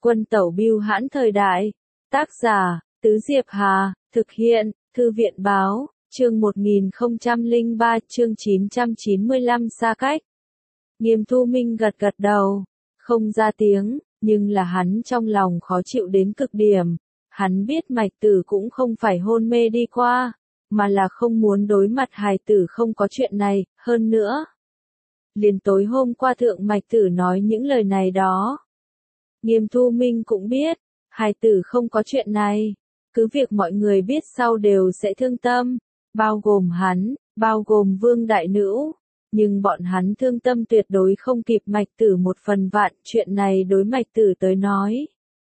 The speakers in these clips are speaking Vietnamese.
Quân tẩu bưu hãn thời đại. Tác giả, Tứ Diệp Hà, thực hiện, Thư viện báo, chương 1003, chương 995 xa cách. Nghiêm Thu Minh gật gật đầu, không ra tiếng, nhưng là hắn trong lòng khó chịu đến cực điểm. Hắn biết Mạch Tử cũng không phải hôn mê đi qua, mà là không muốn đối mặt hài tử không có chuyện này, hơn nữa. Liền tối hôm qua thượng Mạch Tử nói những lời này đó. Nghiêm Thu Minh cũng biết, hài tử không có chuyện này, cứ việc mọi người biết sau đều sẽ thương tâm, bao gồm hắn, bao gồm Vương Đại Nữ, nhưng bọn hắn thương tâm tuyệt đối không kịp Mạch Tử một phần vạn, chuyện này đối Mạch Tử tới nói.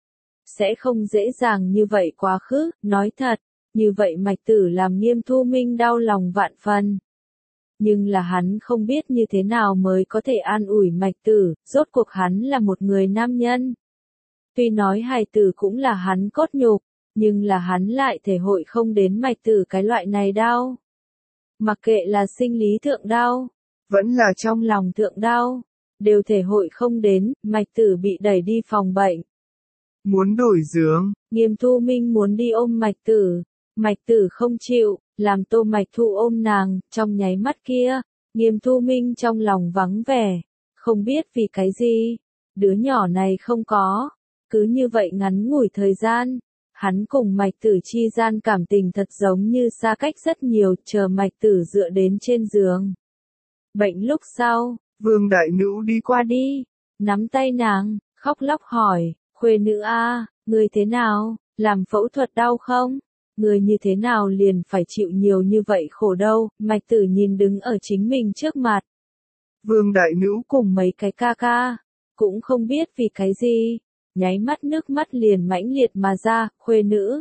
Sẽ không dễ dàng như vậy quá khứ, nói thật, như vậy Mạch Tử làm Nghiêm Thu Minh đau lòng vạn phần. Nhưng là hắn không biết như thế nào mới có thể an ủi Mạch Tử, rốt cuộc hắn là một người nam nhân. Tuy nói hài tử cũng là hắn cốt nhục, nhưng là hắn lại thể hội không đến Mạch Tử cái loại này đau. Mặc kệ là sinh lý thượng đau, vẫn là trong lòng thượng đau, đều thể hội không đến. Mạch Tử bị đẩy đi phòng bệnh. Muốn đổi giường. Nghiêm Thu Minh muốn đi ôm Mạch Tử. Mạch Tử không chịu, làm Tô Mạch Thu ôm nàng, trong nháy mắt kia, Nghiêm Thu Minh trong lòng vắng vẻ, không biết vì cái gì, đứa nhỏ này không có, cứ như vậy ngắn ngủi thời gian, hắn cùng Mạch Tử chi gian cảm tình thật giống như xa cách rất nhiều, chờ Mạch Tử dựa đến trên giường. Bệnh lúc sau, Vương Đại Nữ đi qua đi, nắm tay nàng, khóc lóc hỏi, khuê nữ a, người thế nào, làm phẫu thuật đau không? Người như thế nào liền phải chịu nhiều như vậy khổ đâu? Mạch Tử nhìn đứng ở chính mình trước mặt. Vương Đại Nữ cùng mấy cái ca ca, cũng không biết vì cái gì, nháy mắt nước mắt liền mãnh liệt mà ra, khuê nữ.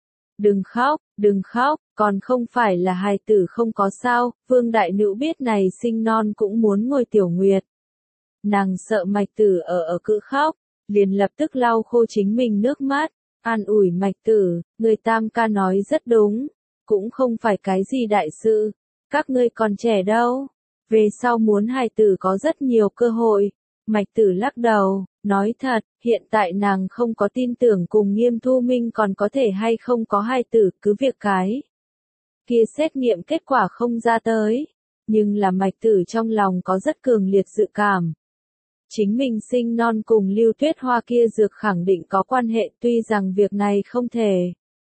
Đừng khóc, còn không phải là hài tử không có sao, Vương Đại Nữ biết này sinh non cũng muốn ngồi tiểu nguyệt. Nàng sợ Mạch Tử ở cự khóc, liền lập tức lau khô chính mình nước mắt. An ủi Mạch Tử, người tam ca nói rất đúng, cũng không phải cái gì đại sự, các ngươi còn trẻ đâu, về sau muốn hài tử có rất nhiều cơ hội. Mạch Tử lắc đầu, nói thật, hiện tại nàng không có tin tưởng cùng Nghiêm Thu Minh còn có thể hay không có hài tử, cứ việc cái kia xét nghiệm kết quả không ra tới, nhưng là Mạch Tử trong lòng có rất cường liệt dự cảm. Chính mình sinh non cùng Lưu Tuyết Hoa kia dược khẳng định có quan hệ, tuy rằng việc này không thể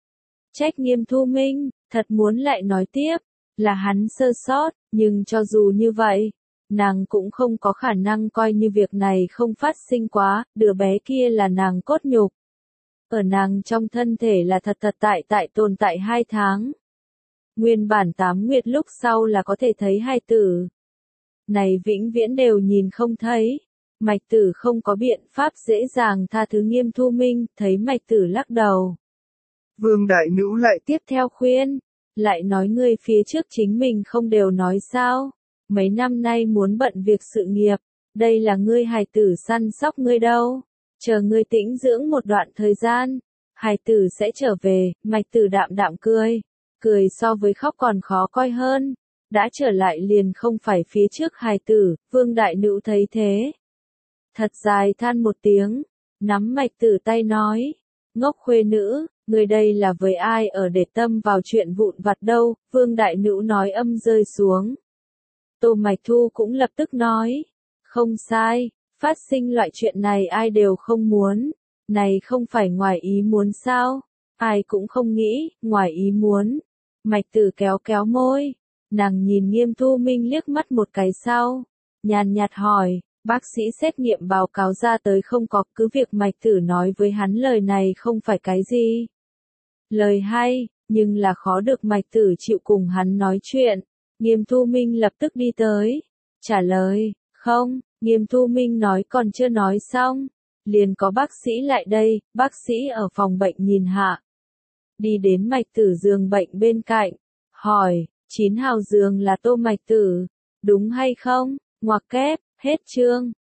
trách Nghiêm Thu Minh, thật muốn lại nói tiếp, là hắn sơ sót, nhưng cho dù như vậy, nàng cũng không có khả năng coi như việc này không phát sinh quá, đứa bé kia là nàng cốt nhục. Ở nàng trong thân thể là thật tại tồn tại 2 tháng. Nguyên bản 8 nguyệt lúc sau là có thể thấy hài tử. Này vĩnh viễn đều nhìn không thấy. Mạch Tử không có biện pháp dễ dàng tha thứ Nghiêm Thu Minh, thấy Mạch Tử lắc đầu. Vương Đại Nữ lại tiếp theo khuyên, lại nói ngươi phía trước chính mình không đều nói sao, mấy năm nay muốn bận việc sự nghiệp, đây là ngươi hài tử săn sóc ngươi đâu, chờ ngươi tĩnh dưỡng một đoạn thời gian, hài tử sẽ trở về. Mạch Tử đạm đạm cười so với khóc còn khó coi hơn, đã trở lại liền không phải phía trước hài tử. Vương Đại Nữ thấy thế, thật dài than một tiếng, nắm Mạch Tử tay nói, ngốc khuê nữ, người đây là với ai ở để tâm vào chuyện vụn vặt đâu. Vương Đại Nữ nói âm rơi xuống. Tô Mạch Thu cũng lập tức nói, không sai, phát sinh loại chuyện này ai đều không muốn, này không phải ngoài ý muốn sao, ai cũng không nghĩ, ngoài ý muốn. Mạch Tử kéo kéo môi, nàng nhìn Nghiêm Thu Minh liếc mắt một cái sau, nhàn nhạt hỏi, bác sĩ xét nghiệm báo cáo ra tới không có, cứ việc Mạch Tử nói với hắn lời này không phải cái gì lời hay, nhưng là khó được Mạch Tử chịu cùng hắn nói chuyện. Nghiêm Thu Minh lập tức đi tới, trả lời, không. Nghiêm Thu Minh nói còn chưa nói xong, liền có bác sĩ lại đây. Bác sĩ ở phòng bệnh nhìn hạ, đi đến Mạch Tử giường bệnh bên cạnh, hỏi, 9 hào giường là Tô Mạch Tử, đúng hay không? Ngoặc kép, hết chương.